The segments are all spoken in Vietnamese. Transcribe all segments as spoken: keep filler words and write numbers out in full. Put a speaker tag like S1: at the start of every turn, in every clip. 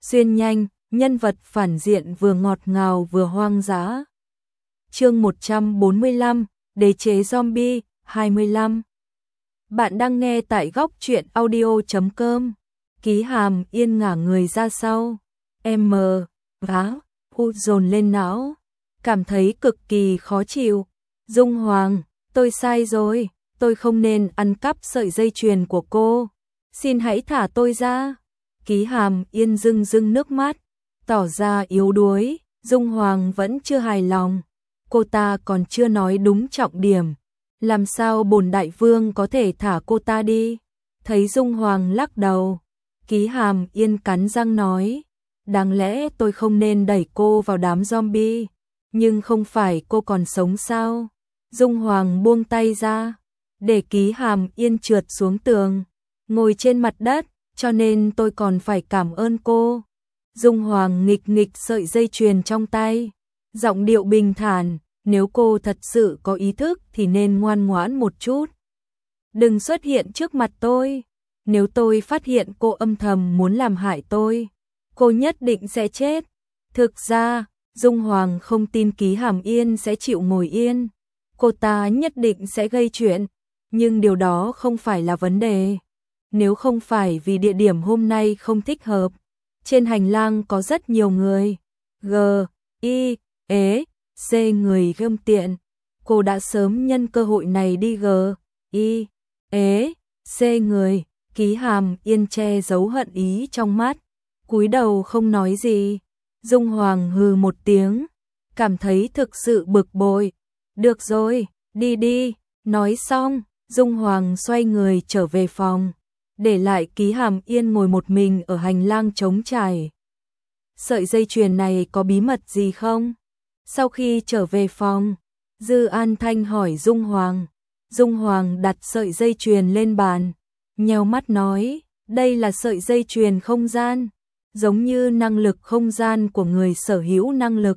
S1: xuyên nhanh, nhân vật phản diện vừa ngọt ngào vừa hoang dã. Chương một trăm bốn mươi lăm, Đế chế zombie, hai mươi lăm. Bạn đang nghe tại góc truyện audio chấm com. Ký Hàm Yên ngả người ra sau. M, vá, u dồn lên não. Cảm thấy cực kỳ khó chịu. Dung Hoàng, tôi sai rồi. Tôi không nên ăn cắp sợi dây chuyền của cô. Xin hãy thả tôi ra. Ký Hàm Yên rưng rưng nước mắt, tỏ ra yếu đuối. Dung Hoàng vẫn chưa hài lòng. Cô ta còn chưa nói đúng trọng điểm. Làm sao bổn đại vương có thể thả cô ta đi? Thấy Dung Hoàng lắc đầu, Ký Hàm Yên cắn răng nói, đáng lẽ tôi không nên đẩy cô vào đám zombie, nhưng không phải cô còn sống sao? Dung Hoàng buông tay ra, để Ký Hàm Yên trượt xuống tường, ngồi trên mặt đất, cho nên tôi còn phải cảm ơn cô. Dung Hoàng nghịch nghịch sợi dây chuyền trong tay, giọng điệu bình thản, nếu cô thật sự có ý thức thì nên ngoan ngoãn một chút. Đừng xuất hiện trước mặt tôi. Nếu tôi phát hiện cô âm thầm muốn làm hại tôi, cô nhất định sẽ chết. Thực ra, Dung Hoàng không tin Ký Hàm Yên sẽ chịu ngồi yên. Cô ta nhất định sẽ gây chuyện, nhưng điều đó không phải là vấn đề. Nếu không phải vì địa điểm hôm nay không thích hợp, trên hành lang có rất nhiều người. G, I, ế, C người gươm tiện. Cô đã sớm nhân cơ hội này đi G, I, ế, C người. Ký Hàm Yên che giấu hận ý trong mắt, cúi đầu không nói gì. Dung Hoàng hừ một tiếng, cảm thấy thực sự bực bội. Được rồi, đi đi. Nói xong, Dung Hoàng xoay người trở về phòng, để lại Ký Hàm Yên ngồi một mình ở hành lang trống trải. Sợi dây chuyền này có bí mật gì không? Sau khi trở về phòng, Dư An Thanh hỏi Dung Hoàng. Dung Hoàng đặt sợi dây chuyền lên bàn, nheo mắt nói, đây là sợi dây chuyền không gian, giống như năng lực không gian của người sở hữu năng lực.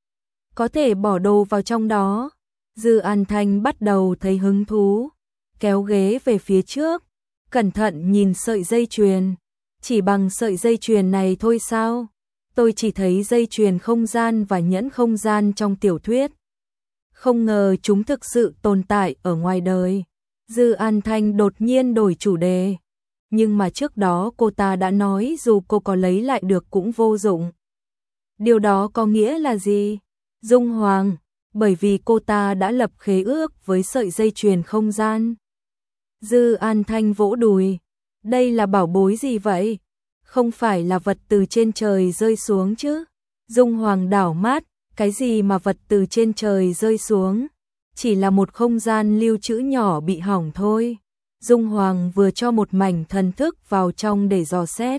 S1: Có thể bỏ đồ vào trong đó. Dư An Thanh bắt đầu thấy hứng thú, kéo ghế về phía trước, cẩn thận nhìn sợi dây chuyền. Chỉ bằng sợi dây chuyền này thôi sao? Tôi chỉ thấy dây chuyền không gian và nhẫn không gian trong tiểu thuyết. Không ngờ chúng thực sự tồn tại ở ngoài đời. Dư An Thanh đột nhiên đổi chủ đề. Nhưng mà trước đó cô ta đã nói dù cô có lấy lại được cũng vô dụng. Điều đó có nghĩa là gì? Dung Hoàng, bởi vì cô ta đã lập khế ước với sợi dây chuyền không gian. Dư An Thanh vỗ đùi. Đây là bảo bối gì vậy? Không phải là vật từ trên trời rơi xuống chứ? Dung Hoàng đảo mắt, cái gì mà vật từ trên trời rơi xuống? Chỉ là một không gian lưu trữ nhỏ bị hỏng thôi. Dung Hoàng vừa cho một mảnh thần thức vào trong để dò xét.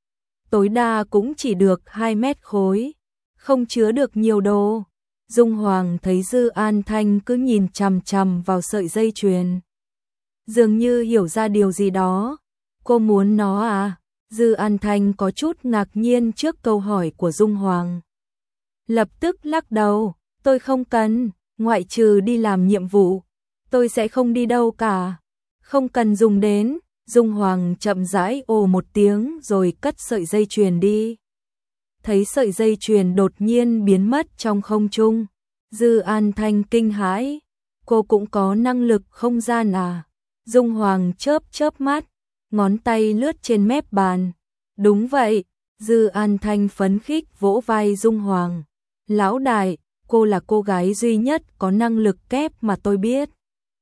S1: Tối đa cũng chỉ được hai mét khối, không chứa được nhiều đồ. Dung Hoàng thấy Dư An Thanh cứ nhìn chằm chằm vào sợi dây chuyền, dường như hiểu ra điều gì đó. Cô muốn nó à? Dư An Thanh có chút ngạc nhiên trước câu hỏi của Dung Hoàng. Lập tức lắc đầu, tôi không cần, ngoại trừ đi làm nhiệm vụ, tôi sẽ không đi đâu cả. Không cần dùng đến. Dung Hoàng chậm rãi ồ một tiếng rồi cất sợi dây chuyền đi. Thấy sợi dây chuyền đột nhiên biến mất trong không trung, Dư An Thanh kinh hãi. Cô cũng có năng lực không gian à? Dung Hoàng chớp chớp mắt, ngón tay lướt trên mép bàn. Đúng vậy. Dư An Thanh phấn khích vỗ vai Dung Hoàng. Lão đại, cô là cô gái duy nhất có năng lực kép mà tôi biết.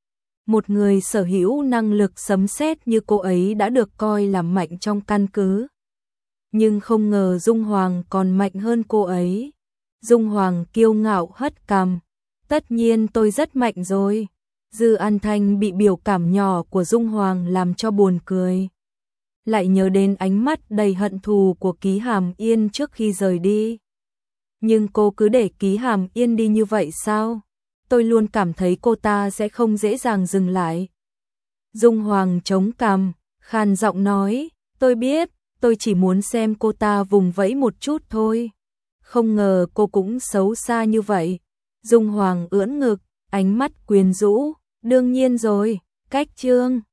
S1: Một người sở hữu năng lực sấm sét như cô ấy đã được coi là mạnh trong căn cứ. Nhưng không ngờ Dung Hoàng còn mạnh hơn cô ấy. Dung Hoàng kiêu ngạo hất cằm. Tất nhiên tôi rất mạnh rồi. Dư An Thanh bị biểu cảm nhỏ của Dung Hoàng làm cho buồn cười. Lại nhớ đến ánh mắt đầy hận thù của Ký Hàm Yên trước khi rời đi. Nhưng cô cứ để Ký Hàm Yên đi như vậy sao? Tôi luôn cảm thấy cô ta sẽ không dễ dàng dừng lại. Dung Hoàng chống cằm, khàn giọng nói, tôi biết, tôi chỉ muốn xem cô ta vùng vẫy một chút thôi. Không ngờ cô cũng xấu xa như vậy. Dung Hoàng ưỡn ngực, ánh mắt quyến rũ, đương nhiên rồi, cách chương.